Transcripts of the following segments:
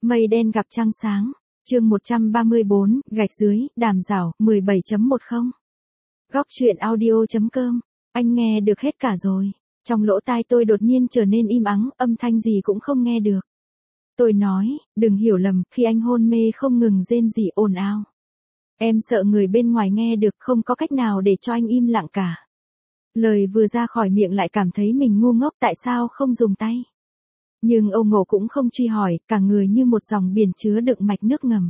Mây đen gặp trăng sáng. Chương 134, gạch dưới, đàm rảo, 17.10. Góc truyện audio.com. Anh nghe được hết cả rồi. Trong lỗ tai tôi đột nhiên trở nên im ắng, âm thanh gì cũng không nghe được. Tôi nói, đừng hiểu lầm, khi anh hôn mê không ngừng rên rỉ ồn ào. Em sợ người bên ngoài nghe được, không có cách nào để cho anh im lặng cả. Lời vừa ra khỏi miệng lại cảm thấy mình ngu ngốc, tại sao không dùng tay. Nhưng Âu Ngộ cũng không truy hỏi, cả người như một dòng biển chứa đựng mạch nước ngầm.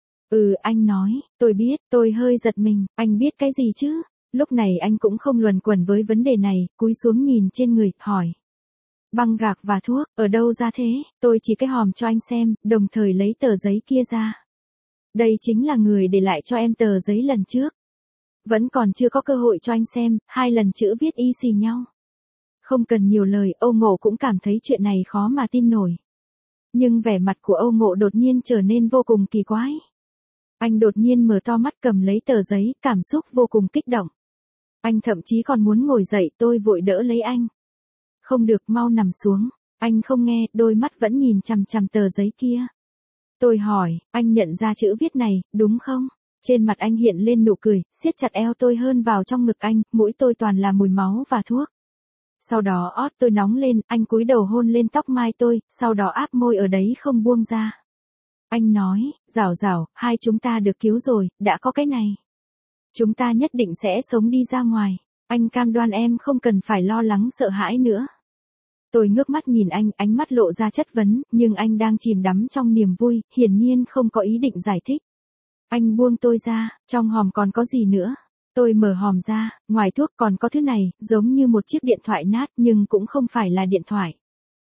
Anh nói, tôi biết, tôi hơi giật mình, anh biết cái gì chứ? Lúc này anh cũng không luẩn quẩn với vấn đề này, cúi xuống nhìn trên người, hỏi. Băng gạc và thuốc, ở đâu ra thế? Tôi chỉ cái hòm cho anh xem, đồng thời lấy tờ giấy kia ra. Đây chính là người để lại cho em tờ giấy lần trước. Vẫn còn chưa có cơ hội cho anh xem, 2 lần chữ viết y xì nhau. Không cần nhiều lời, Âu Ngộ cũng cảm thấy chuyện này khó mà tin nổi. Nhưng vẻ mặt của Âu Ngộ đột nhiên trở nên vô cùng kỳ quái. Anh đột nhiên mở to mắt cầm lấy tờ giấy, cảm xúc vô cùng kích động. Anh thậm chí còn muốn ngồi dậy, tôi vội đỡ lấy anh. Không được, mau nằm xuống. Anh không nghe, đôi mắt vẫn nhìn chằm chằm tờ giấy kia. Tôi hỏi, anh nhận ra chữ viết này, đúng không? Trên mặt anh hiện lên nụ cười, siết chặt eo tôi hơn vào trong ngực anh, mũi tôi toàn là mùi máu và thuốc. Sau đó ót tôi nóng lên, anh cúi đầu hôn lên tóc mai tôi, sau đó áp môi ở đấy không buông ra. Anh nói, Giảo Giảo, hai chúng ta được cứu rồi, đã có cái này. Chúng ta nhất định sẽ sống đi ra ngoài. Anh cam đoan em không cần phải lo lắng sợ hãi nữa. Tôi ngước mắt nhìn anh, ánh mắt lộ ra chất vấn, nhưng anh đang chìm đắm trong niềm vui, hiển nhiên không có ý định giải thích. Anh buông tôi ra, trong hòm còn có gì nữa? Tôi mở hòm ra, ngoài thuốc còn có thứ này, giống như một chiếc điện thoại nát nhưng cũng không phải là điện thoại.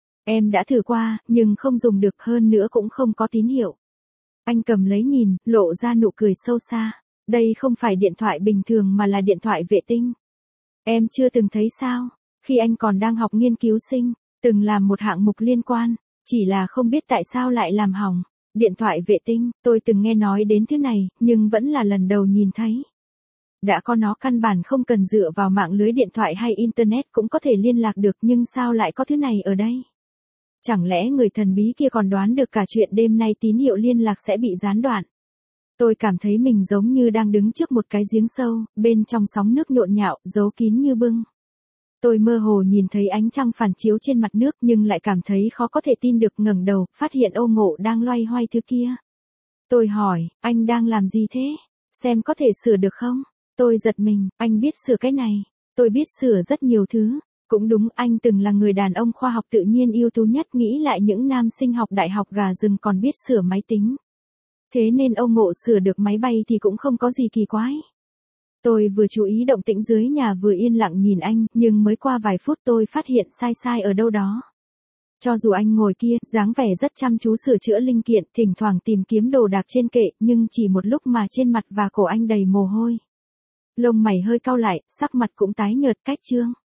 Em đã thử qua, nhưng không dùng được, hơn nữa cũng không có tín hiệu. Anh cầm lấy nhìn, lộ ra nụ cười sâu xa. Đây không phải điện thoại bình thường mà là điện thoại vệ tinh. Em chưa từng thấy sao? Khi anh còn đang học nghiên cứu sinh, từng làm một hạng mục liên quan, chỉ là không biết tại sao lại làm hỏng. Điện thoại vệ tinh, tôi từng nghe nói đến thứ này, nhưng vẫn là lần đầu nhìn thấy. Đã có nó căn bản không cần dựa vào mạng lưới điện thoại hay internet cũng có thể liên lạc được, nhưng sao lại có thứ này ở đây? Chẳng lẽ người thần bí kia còn đoán được cả chuyện đêm nay tín hiệu liên lạc sẽ bị gián đoạn? Tôi cảm thấy mình giống như đang đứng trước một cái giếng sâu, bên trong sóng nước nhộn nhạo, giấu kín như bưng. Tôi mơ hồ nhìn thấy ánh trăng phản chiếu trên mặt nước nhưng lại cảm thấy khó có thể tin được, ngẩng đầu, phát hiện Âu Ngộ đang loay hoay thứ kia. Tôi hỏi, anh đang làm gì thế? Xem có thể sửa được không? Tôi giật mình, anh biết sửa cái này. Tôi biết sửa rất nhiều thứ. Cũng đúng, anh từng là người đàn ông khoa học tự nhiên ưu tú nhất, nghĩ lại những nam sinh học đại học gà rừng còn biết sửa máy tính. Thế nên Âu Ngộ sửa được máy bay thì cũng không có gì kỳ quái. Tôi vừa chú ý động tĩnh dưới nhà vừa yên lặng nhìn anh, nhưng mới qua vài phút tôi phát hiện sai ở đâu đó. Cho dù anh ngồi kia, dáng vẻ rất chăm chú sửa chữa linh kiện, thỉnh thoảng tìm kiếm đồ đạc trên kệ, nhưng chỉ một lúc mà trên mặt và cổ anh đầy mồ hôi. Lông mày hơi cau lại, sắc mặt cũng tái nhợt, cách trương.